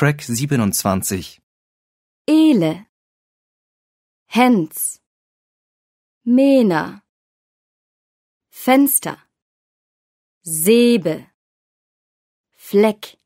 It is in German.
Track 27. Ele, Hens, Mena, Fenster, Säbe, Fleck.